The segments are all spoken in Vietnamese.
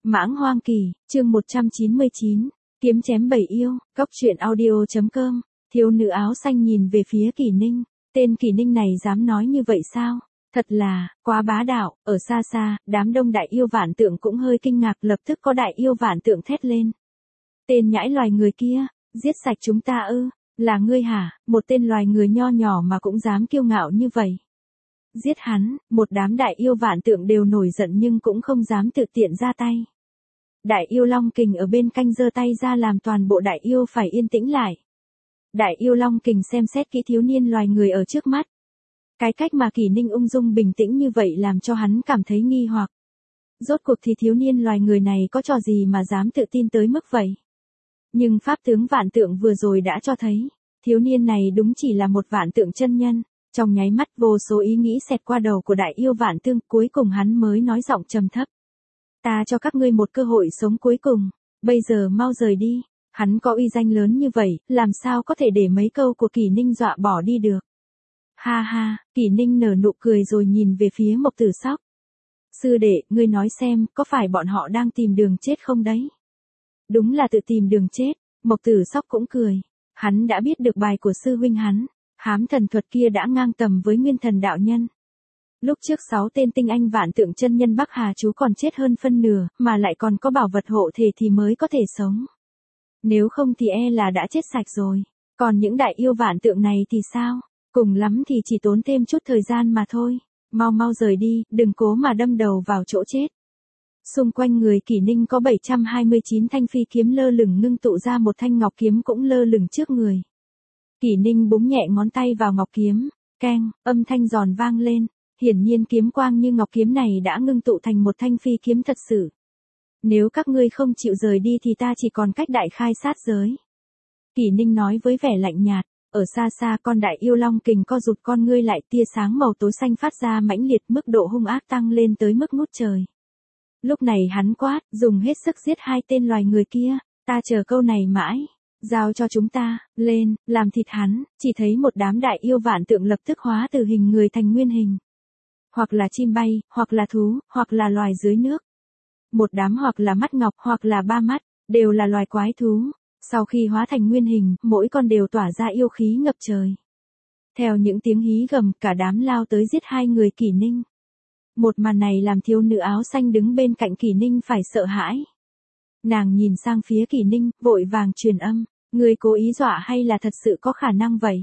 Mãng Hoang Kỳ, chương 199, kiếm chém bảy yêu, Cốc truyện audio.com, thiếu nữ áo xanh nhìn về phía Kỷ Ninh, tên Kỷ Ninh này dám nói như vậy sao? Thật là, quá bá đạo, ở xa xa, đám đông đại yêu vạn tượng cũng hơi kinh ngạc, lập tức có đại yêu vạn tượng thét lên. Tên nhãi loài người kia, giết sạch chúng ta ư, là ngươi hả, một tên loài người nho nhỏ mà cũng dám kiêu ngạo như vậy. Giết hắn, một đám đại yêu vạn tượng đều nổi giận nhưng cũng không dám tự tiện ra tay. Đại yêu Long Kình ở bên cạnh giơ tay ra làm toàn bộ đại yêu phải yên tĩnh lại. Đại yêu Long Kình xem xét kỹ thiếu niên loài người ở trước mắt. Cái cách mà Kỷ Ninh ung dung bình tĩnh như vậy làm cho hắn cảm thấy nghi hoặc. Rốt cuộc thì thiếu niên loài người này có trò gì mà dám tự tin tới mức vậy? Nhưng pháp tướng vạn tượng vừa rồi đã cho thấy, thiếu niên này đúng chỉ là một vạn tượng chân nhân. Trong nháy mắt vô số ý nghĩ xẹt qua đầu của đại yêu vạn tương, cuối cùng hắn mới nói giọng trầm thấp. Ta cho các ngươi một cơ hội sống cuối cùng, bây giờ mau rời đi. Hắn có uy danh lớn như vậy, làm sao có thể để mấy câu của Kỷ Ninh dọa bỏ đi được. Ha ha, Kỷ Ninh nở nụ cười rồi nhìn về phía Mộc Tử Sóc. Sư đệ, ngươi nói xem, có phải bọn họ đang tìm đường chết không đấy? Đúng là tự tìm đường chết, Mộc Tử Sóc cũng cười. Hắn đã biết được bài của sư huynh hắn. Hám thần thuật kia đã ngang tầm với nguyên thần đạo nhân. Lúc trước 6 tên tinh anh vạn tượng chân nhân Bắc Hà chú còn chết hơn phân nửa, mà lại còn có bảo vật hộ thể thì mới có thể sống. Nếu không thì e là đã chết sạch rồi. Còn những đại yêu vạn tượng này thì sao? Cùng lắm thì chỉ tốn thêm chút thời gian mà thôi. Mau mau rời đi, đừng cố mà đâm đầu vào chỗ chết. Xung quanh người Kỷ Ninh có 729 thanh phi kiếm lơ lửng ngưng tụ ra một thanh ngọc kiếm cũng lơ lửng trước người. Kỷ Ninh búng nhẹ ngón tay vào ngọc kiếm, keng, âm thanh giòn vang lên, hiển nhiên kiếm quang như ngọc kiếm này đã ngưng tụ thành một thanh phi kiếm thật sự. Nếu các ngươi không chịu rời đi thì ta chỉ còn cách đại khai sát giới. Kỷ Ninh nói với vẻ lạnh nhạt, ở xa xa con đại yêu Long Kình co rụt con ngươi lại, tia sáng màu tối xanh phát ra mãnh liệt, mức độ hung ác tăng lên tới mức ngút trời. Lúc này hắn quát, dùng hết sức giết hai tên loài người kia, ta chờ câu này mãi. Giao cho chúng ta, lên, làm thịt hắn, chỉ thấy một đám đại yêu vạn tượng lập tức hóa từ hình người thành nguyên hình. Hoặc là chim bay, hoặc là thú, hoặc là loài dưới nước. Một đám hoặc là mắt ngọc, hoặc là ba mắt, đều là loài quái thú. Sau khi hóa thành nguyên hình, mỗi con đều tỏa ra yêu khí ngập trời. Theo những tiếng hí gầm, cả đám lao tới giết hai người Kỷ Ninh. Một màn này làm thiếu nữ áo xanh đứng bên cạnh Kỷ Ninh phải sợ hãi. Nàng nhìn sang phía Kỷ Ninh, vội vàng truyền âm, ngươi cố ý dọa hay là thật sự có khả năng vậy?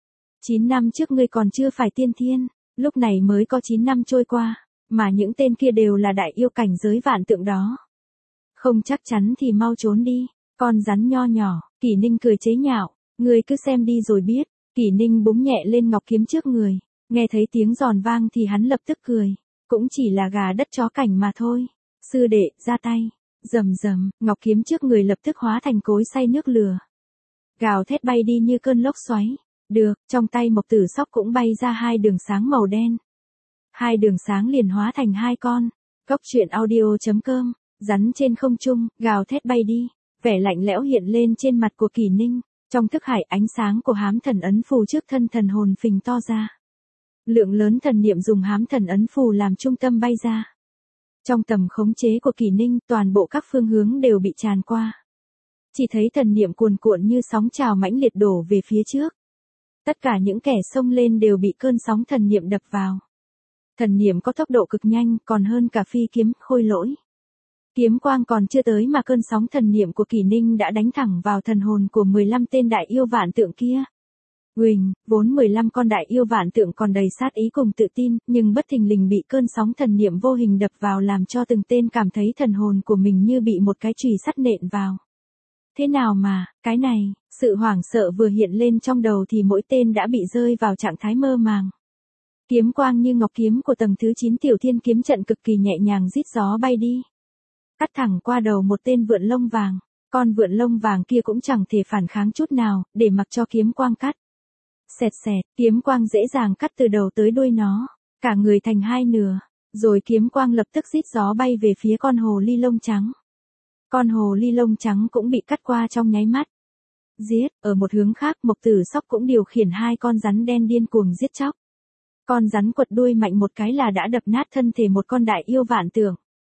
9 năm trước ngươi còn chưa phải tiên thiên, lúc này mới có 9 năm trôi qua, mà những tên kia đều là đại yêu cảnh giới vạn tượng đó. Không chắc chắn thì mau trốn đi, con rắn nho nhỏ, Kỷ Ninh cười chế nhạo, ngươi cứ xem đi rồi biết. Kỷ Ninh búng nhẹ lên ngọc kiếm trước người, nghe thấy tiếng giòn vang thì hắn lập tức cười, cũng chỉ là gà đất chó cảnh mà thôi. Sư đệ, ra tay. Rầm rầm, ngọc kiếm trước người lập tức hóa thành cối xay nước lửa. Gào thét bay đi như cơn lốc xoáy. Được, trong tay Mộc Tử Sóc cũng bay ra hai đường sáng màu đen. Hai đường sáng liền hóa thành hai con. Cốc truyện audio.com, rắn trên không trung, gào thét bay đi. Vẻ lạnh lẽo hiện lên trên mặt của Kỷ Ninh. Trong thức hải ánh sáng của hám thần ấn phù trước thân thần hồn phình to ra. Lượng lớn thần niệm dùng hám thần ấn phù làm trung tâm bay ra. Trong tầm khống chế của Kỷ Ninh, toàn bộ các phương hướng đều bị tràn qua. Chỉ thấy thần niệm cuồn cuộn như sóng trào mãnh liệt đổ về phía trước. Tất cả những kẻ xông lên đều bị cơn sóng thần niệm đập vào. Thần niệm có tốc độ cực nhanh, còn hơn cả phi kiếm khôi lỗi. Kiếm quang còn chưa tới mà cơn sóng thần niệm của Kỷ Ninh đã đánh thẳng vào thần hồn của 15 tên đại yêu vạn tượng kia. Huỳnh, vốn 15 con đại yêu vạn tượng còn đầy sát ý cùng tự tin, nhưng bất thình lình bị cơn sóng thần niệm vô hình đập vào làm cho từng tên cảm thấy thần hồn của mình như bị một cái chùy sắt nện vào. Thế nào mà, cái này, sự hoảng sợ vừa hiện lên trong đầu thì mỗi tên đã bị rơi vào trạng thái mơ màng. Kiếm quang như ngọc kiếm của tầng thứ 9 tiểu thiên kiếm trận cực kỳ nhẹ nhàng rít gió bay đi. Cắt thẳng qua đầu một tên vượn lông vàng, con vượn lông vàng kia cũng chẳng thể phản kháng chút nào, để mặc cho kiếm quang cắt. Xẹt xẹt, kiếm quang dễ dàng cắt từ đầu tới đuôi nó, cả người thành hai nửa, rồi kiếm quang lập tức rít gió bay về phía con hồ ly lông trắng. Con hồ ly lông trắng cũng bị cắt qua trong nháy mắt. Giết, ở một hướng khác Mộc Tử Sóc cũng điều khiển hai con rắn đen điên cuồng giết chóc. Con rắn quật đuôi mạnh một cái là đã đập nát thân thể một con đại yêu vạn tượng.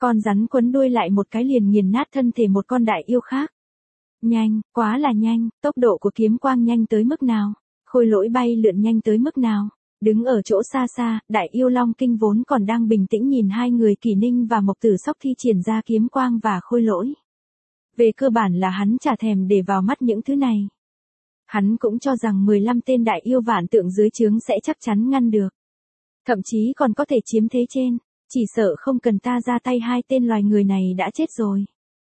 Con rắn quấn đuôi lại một cái liền nghiền nát thân thể một con đại yêu khác. Nhanh, quá là nhanh, tốc độ của kiếm quang nhanh tới mức nào? Khôi lỗi bay lượn nhanh tới mức nào? Đứng ở chỗ xa xa, đại yêu Long Kinh vốn còn đang bình tĩnh nhìn hai người Kỷ Ninh và Mộc Tử Sóc thi triển ra kiếm quang và khôi lỗi. Về cơ bản là hắn chả thèm để vào mắt những thứ này. Hắn cũng cho rằng 15 tên đại yêu vạn tượng dưới trướng sẽ chắc chắn ngăn được. Thậm chí còn có thể chiếm thế trên, chỉ sợ không cần ta ra tay hai tên loài người này đã chết rồi.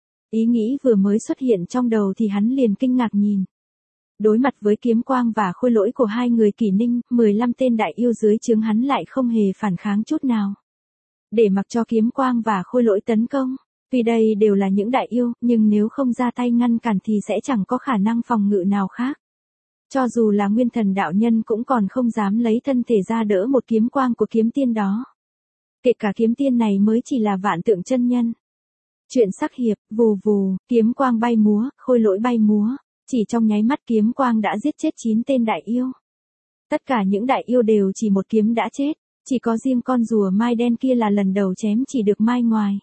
Ý nghĩ vừa mới xuất hiện trong đầu thì hắn liền kinh ngạc nhìn. Đối mặt với kiếm quang và khôi lỗi của hai người Kỷ Ninh, 15 tên đại yêu dưới trướng hắn lại không hề phản kháng chút nào. Để mặc cho kiếm quang và khôi lỗi tấn công, vì đây đều là những đại yêu, nhưng nếu không ra tay ngăn cản thì sẽ chẳng có khả năng phòng ngự nào khác. Cho dù là nguyên thần đạo nhân cũng còn không dám lấy thân thể ra đỡ một kiếm quang của kiếm tiên đó. Kể cả kiếm tiên này mới chỉ là vạn tượng chân nhân. Chuyện sắc hiệp, vù vù, kiếm quang bay múa, khôi lỗi bay múa, chỉ trong nháy mắt kiếm quang đã giết chết 9 tên đại yêu. Tất cả những đại yêu đều chỉ một kiếm đã chết, chỉ có riêng con rùa mai đen kia là lần đầu chém chỉ được mai ngoài.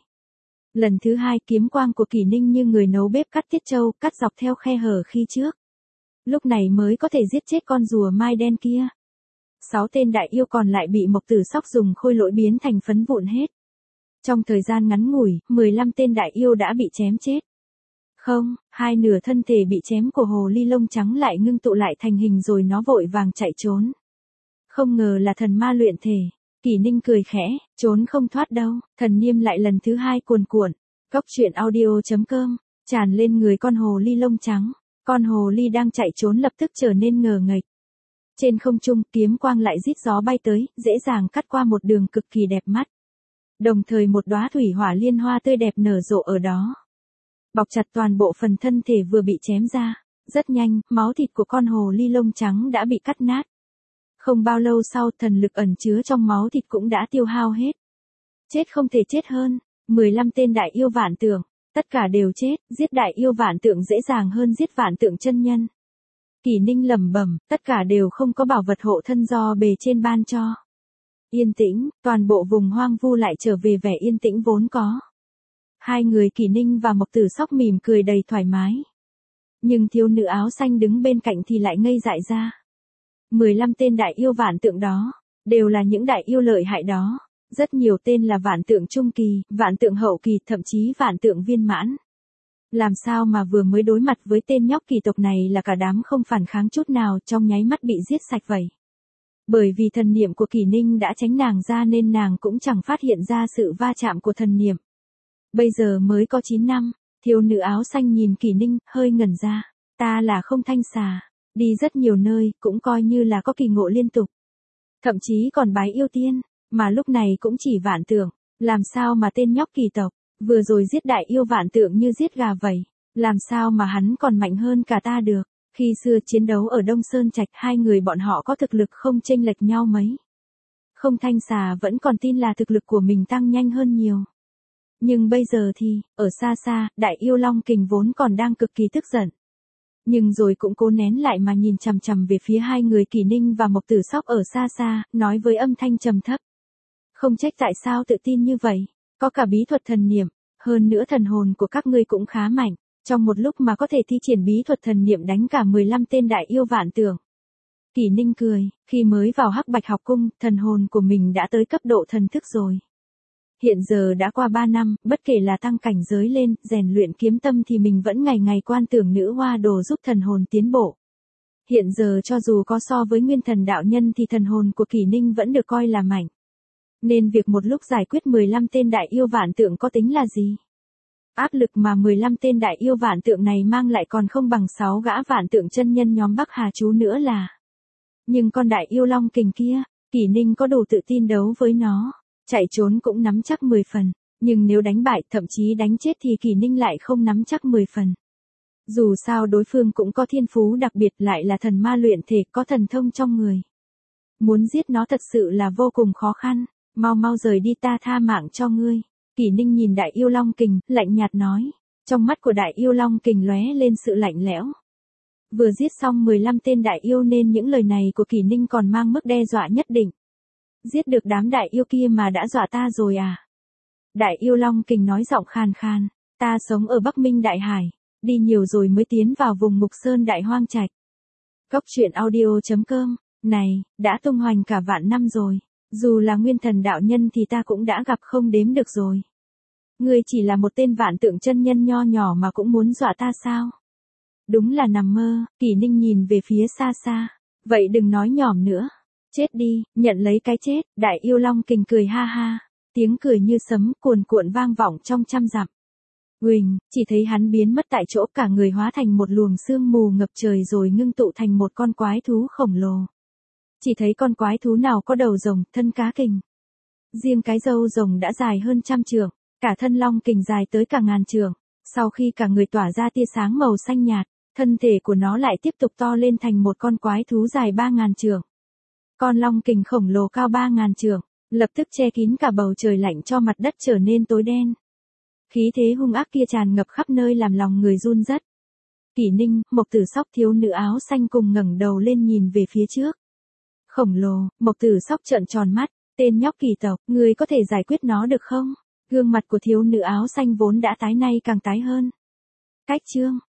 Lần thứ hai kiếm quang của Kỷ Ninh như người nấu bếp cắt tiết trâu, cắt dọc theo khe hở khi trước. Lúc này mới có thể giết chết con rùa mai đen kia. 6 tên đại yêu còn lại bị Mộc Tử Sóc dùng khôi lỗi biến thành phấn vụn hết. Trong thời gian ngắn ngủi, 15 tên đại yêu đã bị chém chết. Không, hai nửa thân thể bị chém của hồ ly lông trắng lại ngưng tụ lại thành hình rồi nó vội vàng chạy trốn. Không ngờ là thần ma luyện thể. Kỷ Ninh cười khẽ, trốn không thoát đâu, thần niêm lại lần thứ hai cuồn cuộn. Góc truyện audio.com, tràn lên người con hồ ly lông trắng. Con hồ ly đang chạy trốn lập tức trở nên ngờ nghệch. Trên không trung, kiếm quang lại rít gió bay tới, dễ dàng cắt qua một đường cực kỳ đẹp mắt. Đồng thời một đóa thủy hỏa liên hoa tươi đẹp nở rộ ở đó. Bọc chặt toàn bộ phần thân thể vừa bị chém ra. Rất nhanh, máu thịt của con hồ ly lông trắng đã bị cắt nát. Không bao lâu sau, thần lực ẩn chứa trong máu thịt cũng đã tiêu hao hết. Chết không thể chết hơn, 15 tên đại yêu vạn tượng, tất cả đều chết, giết đại yêu vạn tượng dễ dàng hơn giết vạn tượng chân nhân. Kỷ Ninh lẩm bẩm, tất cả đều không có bảo vật hộ thân do bề trên ban cho. Yên tĩnh, toàn bộ vùng hoang vu lại trở về vẻ yên tĩnh vốn có. Hai người Kỷ Ninh và Mộc Tử Sóc mỉm cười đầy thoải mái. Nhưng thiếu nữ áo xanh đứng bên cạnh thì lại ngây dại ra. 15 tên đại yêu vạn tượng đó, đều là những đại yêu lợi hại đó. Rất nhiều tên là vạn tượng trung kỳ, vạn tượng hậu kỳ, thậm chí vạn tượng viên mãn. Làm sao mà vừa mới đối mặt với tên nhóc kỳ tộc này là cả đám không phản kháng chút nào, trong nháy mắt bị giết sạch vậy. Bởi vì thần niệm của Kỷ Ninh đã tránh nàng ra nên nàng cũng chẳng phát hiện ra sự va chạm của thần niệm. Bây giờ mới có 9 năm, thiếu nữ áo xanh nhìn Kỷ Ninh, hơi ngẩn ra. Ta là Không Thanh Xà, đi rất nhiều nơi, cũng coi như là có kỳ ngộ liên tục. Thậm chí còn bái yêu tiên, mà lúc này cũng chỉ vạn tượng. Làm sao mà tên nhóc kỳ tộc, vừa rồi giết đại yêu vạn tượng như giết gà vậy. Làm sao mà hắn còn mạnh hơn cả ta được. Khi xưa chiến đấu ở Đông Sơn Trạch, hai người bọn họ có thực lực không chênh lệch nhau mấy. Không Thanh Xà vẫn còn tin là thực lực của mình tăng nhanh hơn nhiều. Nhưng bây giờ thì, ở xa xa, đại yêu Long Kình vốn còn đang cực kỳ tức giận. Nhưng rồi cũng cố nén lại mà nhìn chằm chằm về phía hai người Kỷ Ninh và Mộc Tử Sóc ở xa xa, nói với âm thanh trầm thấp. Không trách tại sao tự tin như vậy, có cả bí thuật thần niệm, hơn nữa thần hồn của các ngươi cũng khá mạnh, trong một lúc mà có thể thi triển bí thuật thần niệm đánh cả 15 tên đại yêu vạn tượng. Kỷ Ninh cười, khi mới vào Hắc Bạch học cung, thần hồn của mình đã tới cấp độ thần thức rồi. Hiện giờ đã qua 3 năm, bất kể là tăng cảnh giới lên, rèn luyện kiếm tâm thì mình vẫn ngày ngày quan tưởng nữ hoa đồ giúp thần hồn tiến bộ. Hiện giờ cho dù có so với nguyên thần đạo nhân thì thần hồn của Kỷ Ninh vẫn được coi là mạnh. Nên việc một lúc giải quyết 15 tên đại yêu vạn tượng có tính là gì? Áp lực mà 15 tên đại yêu vạn tượng này mang lại còn không bằng 6 gã vạn tượng chân nhân nhóm Bắc Hà Chú nữa là. Nhưng con đại yêu Long Kình kia, Kỷ Ninh có đủ tự tin đấu với nó. Chạy trốn cũng nắm chắc 10 phần, nhưng nếu đánh bại, thậm chí đánh chết thì Kỷ Ninh lại không nắm chắc 10 phần. Dù sao đối phương cũng có thiên phú đặc biệt, lại là thần ma luyện thể, có thần thông trong người. Muốn giết nó thật sự là vô cùng khó khăn, mau mau rời đi, ta tha mạng cho ngươi. Kỷ Ninh nhìn đại yêu Long Kình, lạnh nhạt nói. Trong mắt của đại yêu Long Kình lóe lên sự lạnh lẽo. Vừa giết xong 15 tên đại yêu nên những lời này của Kỷ Ninh còn mang mức đe dọa nhất định. Giết được đám đại yêu kia mà đã dọa ta rồi à? Đại yêu Long Kình nói giọng khàn khàn, ta sống ở Bắc Minh Đại Hải, đi nhiều rồi mới tiến vào vùng Mục Sơn Đại Hoang Trạch. Cốc truyện audio.com, này, đã tung hoành cả vạn năm rồi, dù là nguyên thần đạo nhân thì ta cũng đã gặp không đếm được rồi. Ngươi chỉ là một tên vạn tượng chân nhân nho nhỏ mà cũng muốn dọa ta sao? Đúng là nằm mơ, Kỷ Ninh nhìn về phía xa xa, vậy đừng nói nhỏm nữa. Chết đi, nhận lấy cái chết, Đại yêu Long Kình cười ha ha, tiếng cười như sấm cuồn cuộn vang vọng trong trăm dặm. Huỳnh, chỉ thấy hắn biến mất tại chỗ, cả người hóa thành một luồng sương mù ngập trời rồi ngưng tụ thành một con quái thú khổng lồ. Chỉ thấy con quái thú nào có đầu rồng, thân cá kình. Riêng cái râu rồng đã dài hơn 100 trượng, cả thân Long Kình dài tới cả ngàn trượng. Sau khi cả người tỏa ra tia sáng màu xanh nhạt, thân thể của nó lại tiếp tục to lên thành một con quái thú dài 3.000 trượng. Con Long Kình khổng lồ cao 3.000 trượng, lập tức che kín cả bầu trời lạnh cho mặt đất trở nên tối đen. Khí thế hung ác kia tràn ngập khắp nơi làm lòng người run rất. Kỷ Ninh, Mộc Tử Sóc thiếu nữ áo xanh cùng ngẩng đầu lên nhìn về phía trước. Khổng lồ, Mộc Tử Sóc trợn tròn mắt, tên nhóc kỳ tộc, ngươi có thể giải quyết nó được không? Gương mặt của thiếu nữ áo xanh vốn đã tái nay càng tái hơn. Cách chương